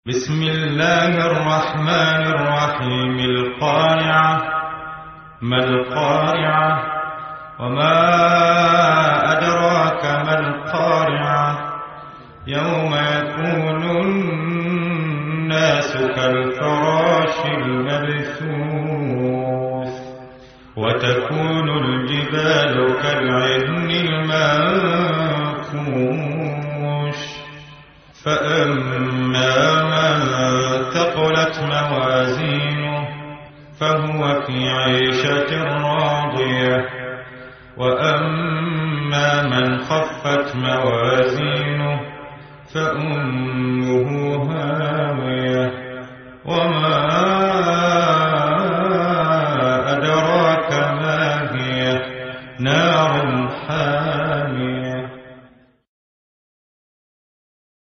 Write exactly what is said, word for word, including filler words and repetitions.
بسم الله الرحمن الرحيم. القارعة. ما القارعة؟ وما أدراك ما القارعة؟ يوم يكون الناس كالفراش المبثوث وتكون الجبال كالعهن المنفوش فأما من ثقلت موازينه فهو في عيشة راضية وأما من خفت موازينه فأمه